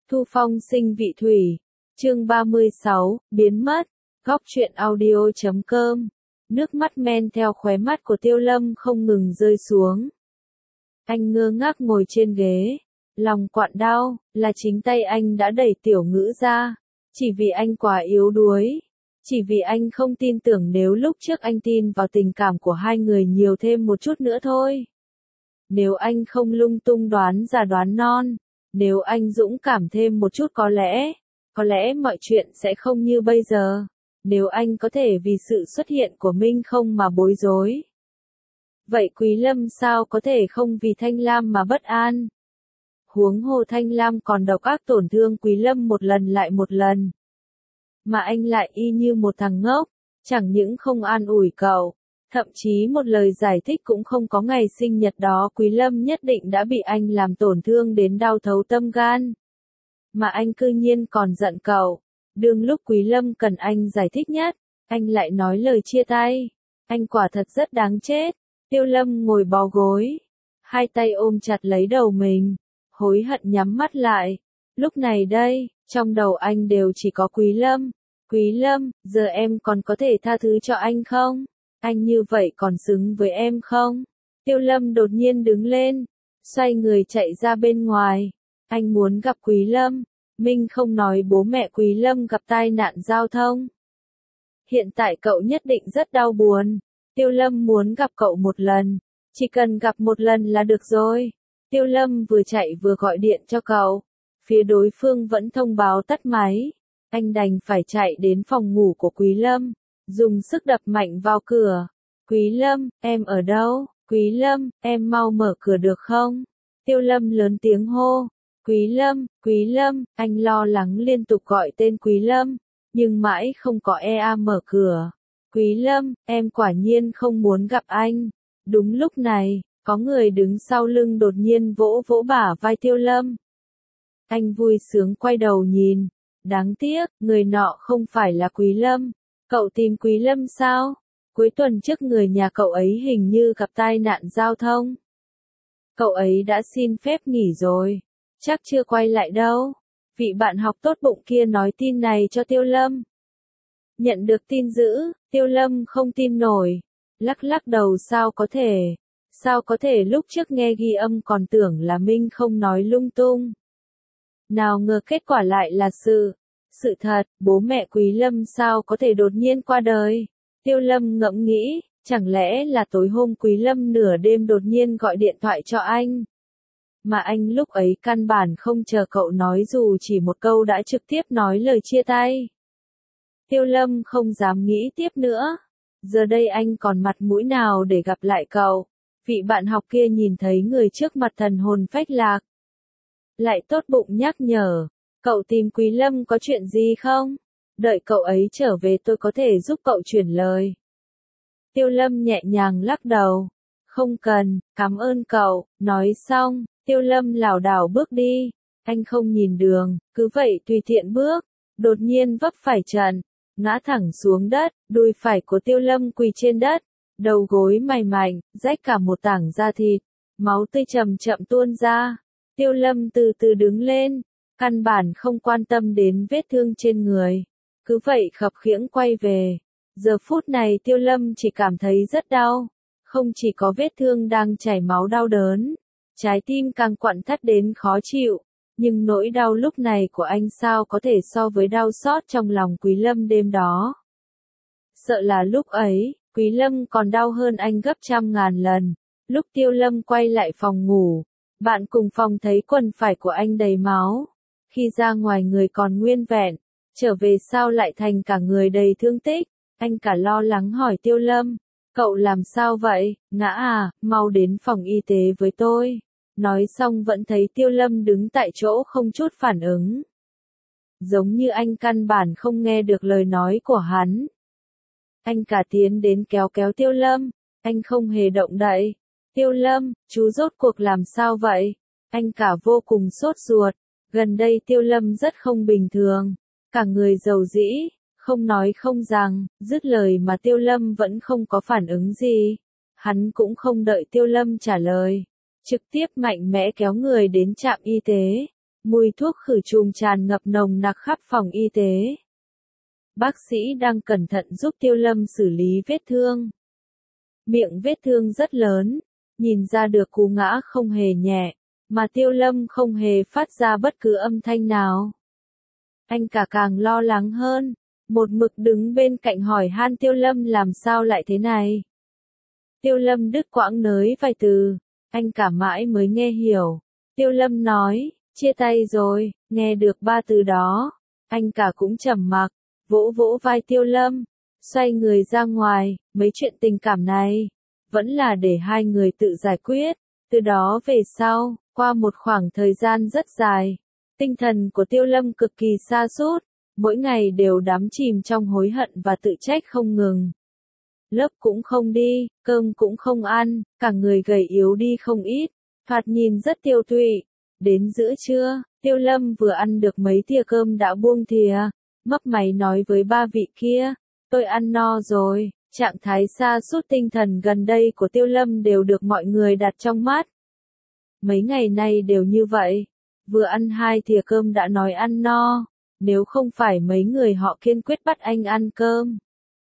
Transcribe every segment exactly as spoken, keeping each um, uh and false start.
Thu Phong sinh vị thủy. Chương ba mươi sáu, biến mất. Góc truyện audio chấm com. Nước mắt men theo khóe mắt của Tiêu Lâm không ngừng rơi xuống. Anh ngơ ngác ngồi trên ghế, lòng quặn đau, là chính tay anh đã đẩy Tiểu Ngữ ra, chỉ vì anh quá yếu đuối, chỉ vì anh không tin tưởng nếu lúc trước anh tin vào tình cảm của hai người nhiều thêm một chút nữa thôi. Nếu anh không lung tung đoán già đoán non, nếu anh dũng cảm thêm một chút có lẽ, có lẽ mọi chuyện sẽ không như bây giờ. Nếu anh có thể vì sự xuất hiện của Minh không mà bối rối. Vậy Quý Lâm sao có thể không vì Thanh Lam mà bất an? Huống hồ Thanh Lam còn độc ác tổn thương Quý Lâm một lần lại một lần. Mà anh lại y như một thằng ngốc, chẳng những không an ủi cậu, thậm chí một lời giải thích cũng không có. Ngày sinh nhật đó Quý Lâm nhất định đã bị anh làm tổn thương đến đau thấu tâm gan. Mà anh cư nhiên còn giận cậu. Đương lúc Quý Lâm cần anh giải thích nhất, anh lại nói lời chia tay. Anh quả thật rất đáng chết. Tiêu Lâm ngồi bó gối, hai tay ôm chặt lấy đầu mình, hối hận nhắm mắt lại. Lúc này đây, trong đầu anh đều chỉ có Quý Lâm. Quý Lâm, giờ em còn có thể tha thứ cho anh không? Anh như vậy còn xứng với em không? Tiêu Lâm đột nhiên đứng lên, xoay người chạy ra bên ngoài. Anh muốn gặp Quý Lâm. Minh không nói bố mẹ Quý Lâm gặp tai nạn giao thông. Hiện tại cậu nhất định rất đau buồn. Tiêu Lâm muốn gặp cậu một lần. Chỉ cần gặp một lần là được rồi. Tiêu Lâm vừa chạy vừa gọi điện cho cậu. Phía đối phương vẫn thông báo tắt máy. Anh đành phải chạy đến phòng ngủ của Quý Lâm, dùng sức đập mạnh vào cửa. Quý Lâm, em ở đâu? Quý Lâm, em mau mở cửa được không? Tiêu Lâm lớn tiếng hô. Quý Lâm, Quý Lâm, anh lo lắng liên tục gọi tên Quý Lâm, nhưng mãi không có e a mở cửa. Quý Lâm, em quả nhiên không muốn gặp anh. Đúng lúc này, có người đứng sau lưng đột nhiên vỗ vỗ bả vai Tiêu Lâm. Anh vui sướng quay đầu nhìn. Đáng tiếc, người nọ không phải là Quý Lâm. Cậu tìm Quý Lâm sao? Cuối tuần trước người nhà cậu ấy hình như gặp tai nạn giao thông. Cậu ấy đã xin phép nghỉ rồi. Chắc chưa quay lại đâu. Vị bạn học tốt bụng kia nói tin này cho Tiêu Lâm. Nhận được tin dữ, Tiêu Lâm không tin nổi. Lắc lắc đầu sao có thể. Sao có thể lúc trước nghe ghi âm còn tưởng là Minh không nói lung tung. Nào ngờ kết quả lại là sự. Sự thật, bố mẹ Quý Lâm sao có thể đột nhiên qua đời. Tiêu Lâm ngẫm nghĩ, chẳng lẽ là tối hôm Quý Lâm nửa đêm đột nhiên gọi điện thoại cho anh. Mà anh lúc ấy căn bản không chờ cậu nói dù chỉ một câu đã trực tiếp nói lời chia tay. Tiêu Lâm không dám nghĩ tiếp nữa. Giờ đây anh còn mặt mũi nào để gặp lại cậu. Vị bạn học kia nhìn thấy người trước mặt thần hồn phách lạc. Lại tốt bụng nhắc nhở. Cậu tìm Quý Lâm có chuyện gì không? Đợi cậu ấy trở về tôi có thể giúp cậu chuyển lời. Tiêu Lâm nhẹ nhàng lắc đầu. Không cần, cảm ơn cậu. Nói xong, Tiêu Lâm lảo đảo bước đi. Anh không nhìn đường, cứ vậy tùy tiện bước. Đột nhiên vấp phải trận, ngã thẳng xuống đất. Đùi phải của Tiêu Lâm quỳ trên đất, đầu gối mày mảnh, rách cả một tảng da thịt. Máu tươi chậm chậm tuôn ra. Tiêu Lâm từ từ đứng lên, căn bản không quan tâm đến vết thương trên người. Cứ vậy khập khiễng quay về. Giờ phút này Tiêu Lâm chỉ cảm thấy rất đau. Không chỉ có vết thương đang chảy máu đau đớn, trái tim càng quặn thắt đến khó chịu. Nhưng nỗi đau lúc này của anh sao có thể so với đau xót trong lòng Quý Lâm đêm đó. Sợ là lúc ấy, Quý Lâm còn đau hơn anh gấp trăm ngàn lần. Lúc Tiêu Lâm quay lại phòng ngủ, bạn cùng phòng thấy quần phải của anh đầy máu. Khi ra ngoài người còn nguyên vẹn, trở về sao lại thành cả người đầy thương tích. Anh cả lo lắng hỏi Tiêu Lâm, cậu làm sao vậy, ngã à, mau đến phòng y tế với tôi. Nói xong vẫn thấy Tiêu Lâm đứng tại chỗ không chút phản ứng. Giống như anh căn bản không nghe được lời nói của hắn. Anh cả tiến đến kéo kéo Tiêu Lâm, anh không hề động đậy. Tiêu Lâm, chú rốt cuộc làm sao vậy? Anh cả vô cùng sốt ruột. Gần đây Tiêu Lâm rất không bình thường. Cả người dầu dĩ, không nói không rằng, dứt lời mà Tiêu Lâm vẫn không có phản ứng gì. Hắn cũng không đợi Tiêu Lâm trả lời. Trực tiếp mạnh mẽ kéo người đến trạm y tế. Mùi thuốc khử trùng tràn ngập nồng nặc khắp phòng y tế. Bác sĩ đang cẩn thận giúp Tiêu Lâm xử lý vết thương. Miệng vết thương rất lớn, nhìn ra được cú ngã không hề nhẹ, mà Tiêu Lâm không hề phát ra bất cứ âm thanh nào. Anh cả càng lo lắng hơn, một mực đứng bên cạnh hỏi han Tiêu Lâm làm sao lại thế này. Tiêu Lâm đứt quãng nới vài từ, anh cả mãi mới nghe hiểu. Tiêu Lâm nói, chia tay rồi, nghe được ba từ đó. Anh cả cũng trầm mặc, vỗ vỗ vai Tiêu Lâm, xoay người ra ngoài, mấy chuyện tình cảm này, vẫn là để hai người tự giải quyết. Từ đó về sau, qua một khoảng thời gian rất dài, tinh thần của Tiêu Lâm cực kỳ sa sút, mỗi ngày đều đắm chìm trong hối hận và tự trách không ngừng. Lớp cũng không đi, cơm cũng không ăn, cả người gầy yếu đi không ít, thoạt nhìn rất tiêu tụy. Đến giữa trưa, Tiêu Lâm vừa ăn được mấy thìa cơm đã buông thìa, mấp máy nói với ba vị kia, tôi ăn no rồi. Trạng thái sa sút tinh thần gần đây của Tiêu Lâm đều được mọi người đặt trong mắt. Mấy ngày nay đều như vậy, vừa ăn hai thìa cơm đã nói ăn no, nếu không phải mấy người họ kiên quyết bắt anh ăn cơm.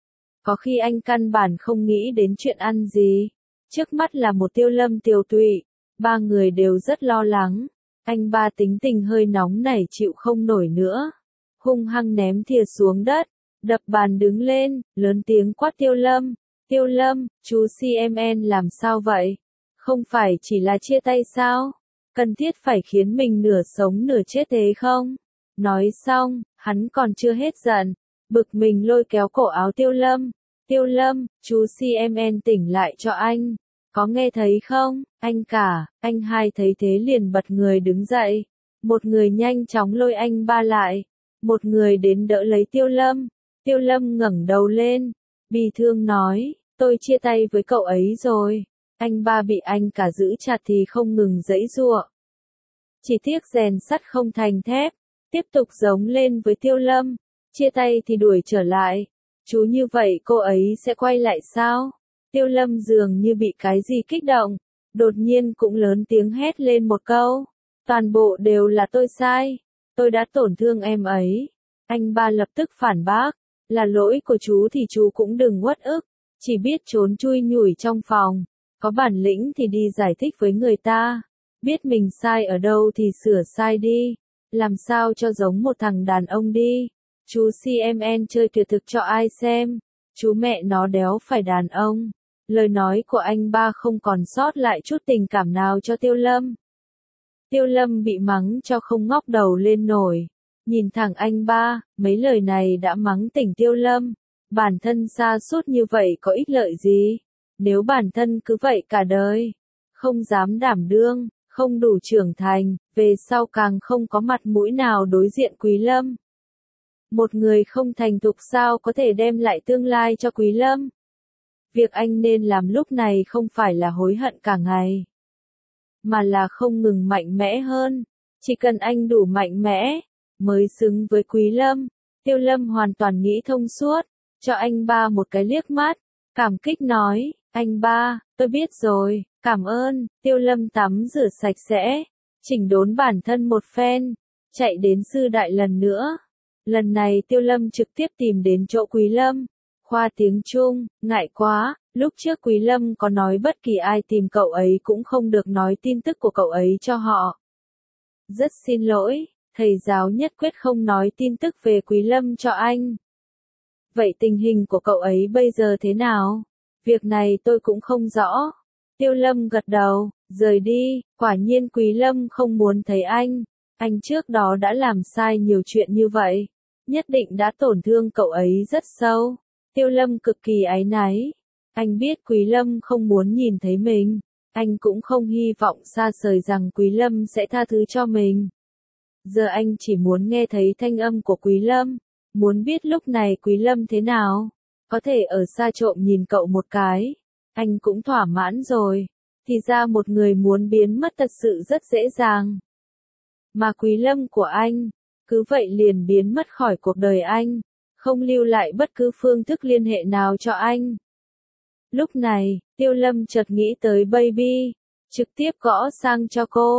Có khi anh căn bản không nghĩ đến chuyện ăn gì. Trước mắt là một Tiêu Lâm tiều tụy, ba người đều rất lo lắng. Anh ba tính tình hơi nóng nảy chịu không nổi nữa, hung hăng ném thìa xuống đất, đập bàn đứng lên, lớn tiếng quát Tiêu Lâm. Tiêu Lâm, chú xê em en làm sao vậy? Không phải chỉ là chia tay sao? Cần thiết phải khiến mình nửa sống nửa chết thế không? Nói xong, hắn còn chưa hết giận, bực mình lôi kéo cổ áo Tiêu Lâm. Tiêu Lâm, chú xê em en tỉnh lại cho anh. Có nghe thấy không? Anh cả, anh hai thấy thế liền bật người đứng dậy. Một người nhanh chóng lôi anh ba lại. Một người đến đỡ lấy Tiêu Lâm. Tiêu Lâm ngẩng đầu lên, bi thương nói, tôi chia tay với cậu ấy rồi. Anh ba bị anh cả giữ chặt thì không ngừng giãy giụa. Chỉ tiếc rèn sắt không thành thép, tiếp tục giống lên với Tiêu Lâm. Chia tay thì đuổi trở lại. Chú như vậy cô ấy sẽ quay lại sao? Tiêu Lâm dường như bị cái gì kích động, đột nhiên cũng lớn tiếng hét lên một câu. Toàn bộ đều là tôi sai, tôi đã tổn thương em ấy. Anh ba lập tức phản bác, là lỗi của chú thì chú cũng đừng uất ức, chỉ biết trốn chui nhủi trong phòng. Có bản lĩnh thì đi giải thích với người ta, biết mình sai ở đâu thì sửa sai đi, làm sao cho giống một thằng đàn ông đi. Chú xê em en chơi tuyệt thực cho ai xem, chú mẹ nó đéo phải đàn ông. Lời nói của anh ba không còn sót lại chút tình cảm nào cho Tiêu Lâm. Tiêu Lâm bị mắng cho không ngóc đầu lên nổi, nhìn thẳng anh ba, mấy lời này đã mắng tỉnh Tiêu Lâm. Bản thân sa sút như vậy có ích lợi gì? Nếu bản thân cứ vậy cả đời, không dám đảm đương, không đủ trưởng thành, về sau càng không có mặt mũi nào đối diện Quý Lâm. Một người không thành thục sao có thể đem lại tương lai cho Quý Lâm? Việc anh nên làm lúc này không phải là hối hận cả ngày, mà là không ngừng mạnh mẽ hơn. Chỉ cần anh đủ mạnh mẽ, mới xứng với Quý Lâm. Tiêu Lâm hoàn toàn nghĩ thông suốt, cho anh ba một cái liếc mắt, cảm kích nói, anh ba, tôi biết rồi, cảm ơn. Tiêu Lâm tắm rửa sạch sẽ, chỉnh đốn bản thân một phen, chạy đến sư đại lần nữa. Lần này Tiêu Lâm trực tiếp tìm đến chỗ Quý Lâm, khoa tiếng Trung, ngại quá, lúc trước Quý Lâm có nói bất kỳ ai tìm cậu ấy cũng không được nói tin tức của cậu ấy cho họ. Rất xin lỗi, thầy giáo nhất quyết không nói tin tức về Quý Lâm cho anh. Vậy tình hình của cậu ấy bây giờ thế nào? Việc này tôi cũng không rõ. Tiêu Lâm gật đầu, rời đi, quả nhiên Quý Lâm không muốn thấy anh. Anh trước đó đã làm sai nhiều chuyện như vậy, nhất định đã tổn thương cậu ấy rất sâu. Tiêu Lâm cực kỳ áy náy. Anh biết Quý Lâm không muốn nhìn thấy mình. Anh cũng không hy vọng xa rời rằng Quý Lâm sẽ tha thứ cho mình. Giờ anh chỉ muốn nghe thấy thanh âm của Quý Lâm. Muốn biết lúc này Quý Lâm thế nào. Có thể ở xa trộm nhìn cậu một cái. Anh cũng thỏa mãn rồi. Thì ra một người muốn biến mất thật sự rất dễ dàng. Mà Quý Lâm của anh, cứ vậy liền biến mất khỏi cuộc đời anh. Không lưu lại bất cứ phương thức liên hệ nào cho anh. Lúc này, Tiêu Lâm chợt nghĩ tới Baby, trực tiếp gõ sang cho cô.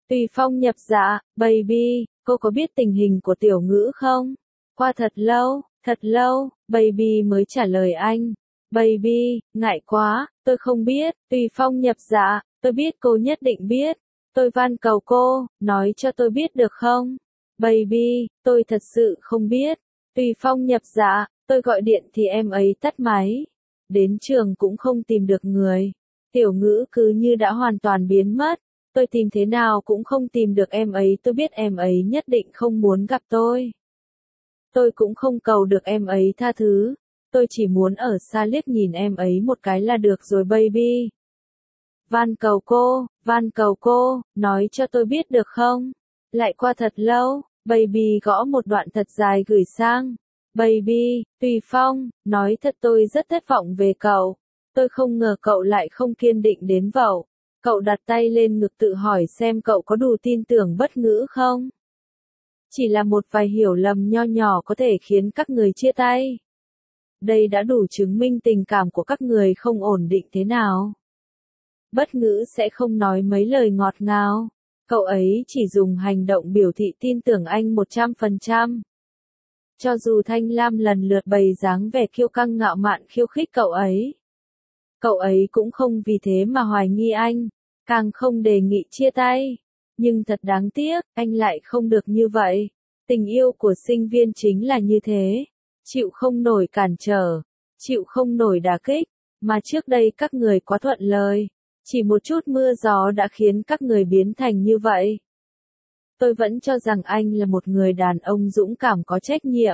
Tùy Phong nhập dạ, baby, cô có biết tình hình của Tiểu Ngữ không? Qua thật lâu, thật lâu, baby mới trả lời anh. Baby, ngại quá, tôi không biết. Tùy Phong nhập dạ, tôi biết cô nhất định biết. Tôi van cầu cô, nói cho tôi biết được không? Baby, tôi thật sự không biết. Tùy Phong nhập dạ, tôi gọi điện thì em ấy tắt máy. Đến trường cũng không tìm được người. Tiểu Ngữ cứ như đã hoàn toàn biến mất. Tôi tìm thế nào cũng không tìm được em ấy, tôi biết em ấy nhất định không muốn gặp tôi. Tôi cũng không cầu được em ấy tha thứ. Tôi chỉ muốn ở xa liếc nhìn em ấy một cái là được rồi baby. Van cầu cô, van cầu cô, nói cho tôi biết được không? Lại qua thật lâu, baby gõ một đoạn thật dài gửi sang. Baby, Tùy Phong, nói thật tôi rất thất vọng về cậu. Tôi không ngờ cậu lại không kiên định đến vậy. Cậu đặt tay lên ngực tự hỏi xem cậu có đủ tin tưởng Bất Ngữ không? Chỉ là một vài hiểu lầm nho nhỏ có thể khiến các người chia tay. Đây đã đủ chứng minh tình cảm của các người không ổn định thế nào. Bất Ngữ sẽ không nói mấy lời ngọt ngào. Cậu ấy chỉ dùng hành động biểu thị tin tưởng anh một trăm phần trăm. Cho dù Thanh Lam lần lượt bày dáng vẻ kiêu căng ngạo mạn khiêu khích cậu ấy. Cậu ấy cũng không vì thế mà hoài nghi anh, càng không đề nghị chia tay. Nhưng thật đáng tiếc, anh lại không được như vậy. Tình yêu của sinh viên chính là như thế. Chịu không nổi cản trở, chịu không nổi đả kích, mà trước đây các người quá thuận lời. Chỉ một chút mưa gió đã khiến các người biến thành như vậy. Tôi vẫn cho rằng anh là một người đàn ông dũng cảm có trách nhiệm.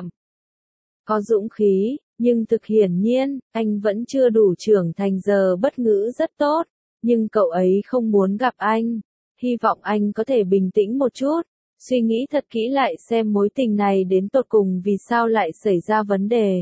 Có dũng khí, nhưng thực hiển nhiên, anh vẫn chưa đủ trưởng thành. Giờ Bất Ngữ rất tốt, nhưng cậu ấy không muốn gặp anh. Hy vọng anh có thể bình tĩnh một chút, suy nghĩ thật kỹ lại xem mối tình này đến tột cùng vì sao lại xảy ra vấn đề.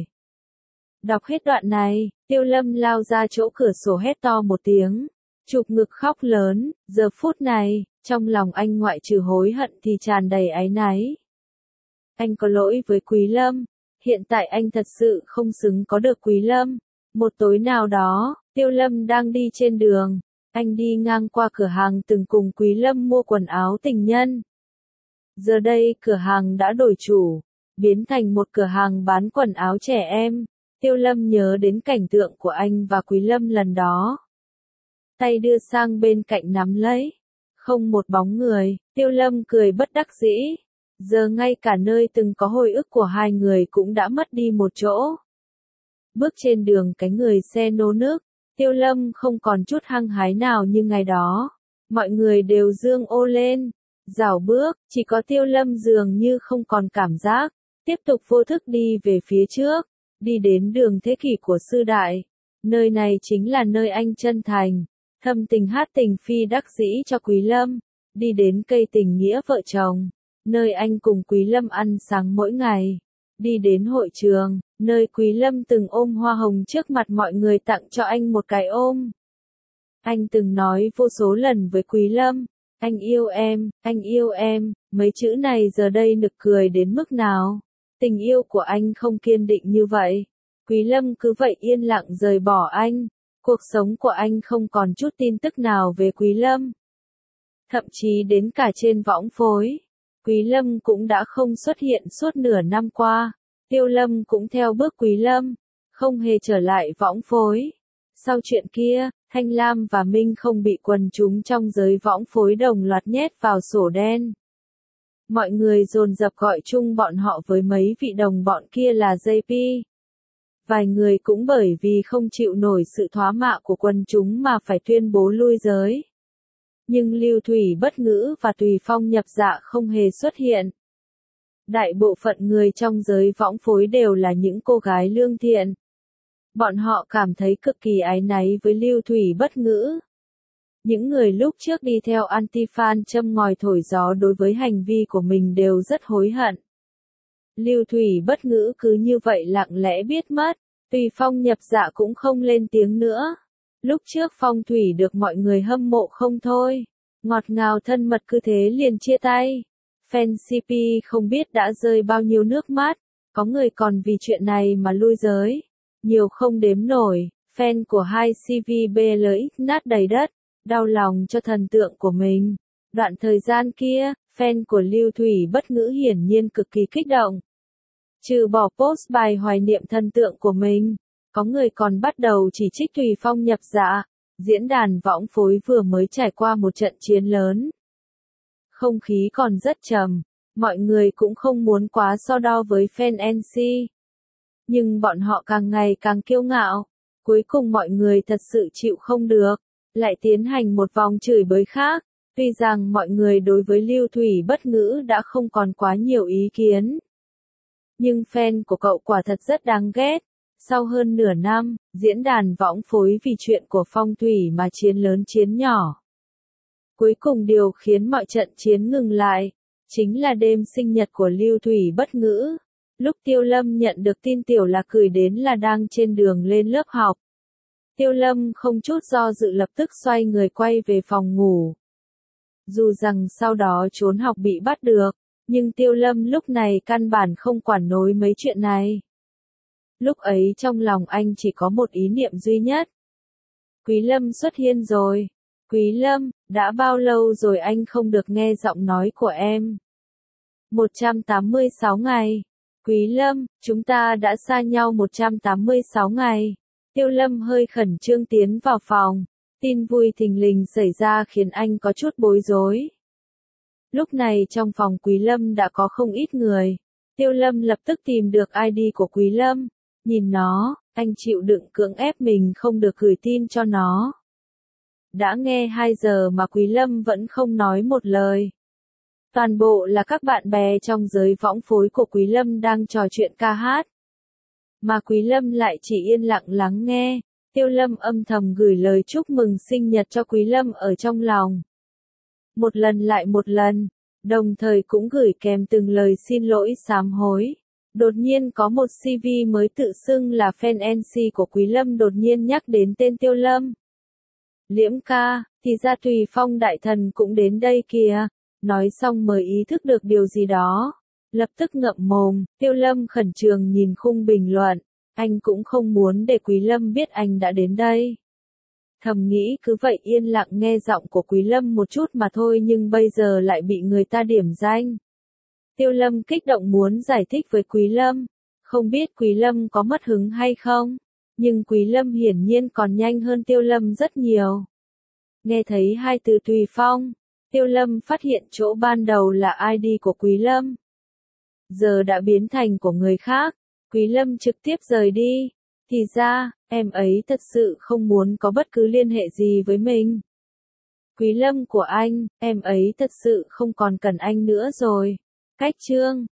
Đọc hết đoạn này, Tiêu Lâm lao ra chỗ cửa sổ hét to một tiếng, chụp ngực khóc lớn. Giờ phút này, trong lòng anh ngoại trừ hối hận thì tràn đầy áy náy. Anh có lỗi với Quý Lâm. Hiện tại anh thật sự không xứng có được Quý Lâm. Một tối nào đó, Tiêu Lâm đang đi trên đường. Anh đi ngang qua cửa hàng từng cùng Quý Lâm mua quần áo tình nhân. Giờ đây cửa hàng đã đổi chủ, biến thành một cửa hàng bán quần áo trẻ em. Tiêu Lâm nhớ đến cảnh tượng của anh và Quý Lâm lần đó. Tay đưa sang bên cạnh nắm lấy. Không một bóng người, Tiêu Lâm cười bất đắc dĩ. Giờ ngay cả nơi từng có hồi ức của hai người cũng đã mất đi một chỗ. Bước trên đường cái người xe nô nức, Tiêu Lâm không còn chút hăng hái nào như ngày đó. Mọi người đều dương ô lên, rảo bước, chỉ có Tiêu Lâm dường như không còn cảm giác, tiếp tục vô thức đi về phía trước, đi đến đường Thế Kỷ của Sư Đại. Nơi này chính là nơi anh chân thành, thâm tình hát tình phi đắc dĩ cho Quý Lâm, đi đến cây tình nghĩa vợ chồng, nơi anh cùng Quý Lâm ăn sáng mỗi ngày, đi đến hội trường, nơi Quý Lâm từng ôm hoa hồng trước mặt mọi người tặng cho anh một cái ôm. Anh từng nói vô số lần với Quý Lâm, anh yêu em, anh yêu em, mấy chữ này giờ đây nực cười đến mức nào. Tình yêu của anh không kiên định như vậy. Quý Lâm cứ vậy yên lặng rời bỏ anh. Cuộc sống của anh không còn chút tin tức nào về Quý Lâm. Thậm chí đến cả trên võng phối, Quý Lâm cũng đã không xuất hiện suốt nửa năm qua. Tiêu Lâm cũng theo bước Quý Lâm, không hề trở lại võng phối. Sau chuyện kia, Thanh Lam và Minh không bị quần chúng trong giới võng phối đồng loạt nhét vào sổ đen. Mọi người dồn dập gọi chung bọn họ với mấy vị đồng bọn kia là giê pê. Vài người cũng bởi vì không chịu nổi sự thoá mạ của quần chúng mà phải tuyên bố lui giới. Nhưng Lưu Thủy Bất Ngữ và Tùy Phong nhập dạ không hề xuất hiện. Đại bộ phận người trong giới võng phối đều là những cô gái lương thiện. Bọn họ cảm thấy cực kỳ áy náy với Lưu Thủy Bất Ngữ. Những người lúc trước đi theo anti-fan châm ngòi thổi gió đối với hành vi của mình đều rất hối hận. Lưu Thủy Bất Ngữ cứ như vậy lặng lẽ biết mất, Tùy Phong nhập dạ cũng không lên tiếng nữa. Lúc trước Phong Thủy được mọi người hâm mộ không thôi, ngọt ngào thân mật cứ thế liền chia tay. Fan xê pê không biết đã rơi bao nhiêu nước mắt, có người còn vì chuyện này mà lui giới. Nhiều không đếm nổi, fan của hai xê vê bê lờ ích nát đầy đất, đau lòng cho thần tượng của mình. Đoạn thời gian kia, fan của Lưu Thủy Bất Ngữ hiển nhiên cực kỳ kích động. Trừ bỏ post bài hoài niệm thần tượng của mình, có người còn bắt đầu chỉ trích Thủy Phong nhập dạ. Diễn đàn võng phối vừa mới trải qua một trận chiến lớn. Không khí còn rất trầm, mọi người cũng không muốn quá so đo với fan en xê. Nhưng bọn họ càng ngày càng kiêu ngạo, cuối cùng mọi người thật sự chịu không được, lại tiến hành một vòng chửi bới khác. Tuy rằng mọi người đối với Lưu Thủy Bất Ngữ đã không còn quá nhiều ý kiến. Nhưng fan của cậu quả thật rất đáng ghét. Sau hơn nửa năm, diễn đàn võng phối vì chuyện của Phong Thủy mà chiến lớn chiến nhỏ. Cuối cùng điều khiến mọi trận chiến ngừng lại, chính là đêm sinh nhật của Lưu Thủy Bất Ngữ. Lúc Tiêu Lâm nhận được tin Tiểu Lạc gửi đến là đang trên đường lên lớp học. Tiêu Lâm không chút do dự lập tức xoay người quay về phòng ngủ. Dù rằng sau đó trốn học bị bắt được, nhưng Tiêu Lâm lúc này căn bản không quản nổi mấy chuyện này. Lúc ấy trong lòng anh chỉ có một ý niệm duy nhất. Quý Lâm xuất hiện rồi. Quý Lâm, đã bao lâu rồi anh không được nghe giọng nói của em? một trăm tám mươi sáu ngày. Quý Lâm, chúng ta đã xa nhau một trăm tám mươi sáu ngày. Tiêu Lâm hơi khẩn trương tiến vào phòng. Tin vui thình lình xảy ra khiến anh có chút bối rối. Lúc này trong phòng Quý Lâm đã có không ít người. Tiêu Lâm lập tức tìm được i đê của Quý Lâm. Nhìn nó, anh chịu đựng cưỡng ép mình không được gửi tin cho nó. Đã nghe hai giờ mà Quý Lâm vẫn không nói một lời. Toàn bộ là các bạn bè trong giới võng phối của Quý Lâm đang trò chuyện ca hát. Mà Quý Lâm lại chỉ yên lặng lắng nghe. Tiêu Lâm âm thầm gửi lời chúc mừng sinh nhật cho Quý Lâm ở trong lòng. Một lần lại một lần, đồng thời cũng gửi kèm từng lời xin lỗi sám hối. Đột nhiên có một xê vê mới tự xưng là fan en xê của Quý Lâm đột nhiên nhắc đến tên Tiêu Lâm. Liễm ca, thì ra Thùy Phong đại thần cũng đến đây kìa. Nói xong mới ý thức được điều gì đó. Lập tức ngậm mồm, Tiêu Lâm khẩn trương nhìn khung bình luận. Anh cũng không muốn để Quý Lâm biết anh đã đến đây. Thầm nghĩ cứ vậy yên lặng nghe giọng của Quý Lâm một chút mà thôi nhưng bây giờ lại bị người ta điểm danh. Tiêu Lâm kích động muốn giải thích với Quý Lâm. Không biết Quý Lâm có mất hứng hay không. Nhưng Quý Lâm hiển nhiên còn nhanh hơn Tiêu Lâm rất nhiều. Nghe thấy hai từ Thùy Phong, Tiêu Lâm phát hiện chỗ ban đầu là i đê của Quý Lâm. Giờ đã biến thành của người khác. Quý Lâm trực tiếp rời đi. Thì ra, em ấy thật sự không muốn có bất cứ liên hệ gì với mình. Quý Lâm của anh, em ấy thật sự không còn cần anh nữa rồi. Cách chương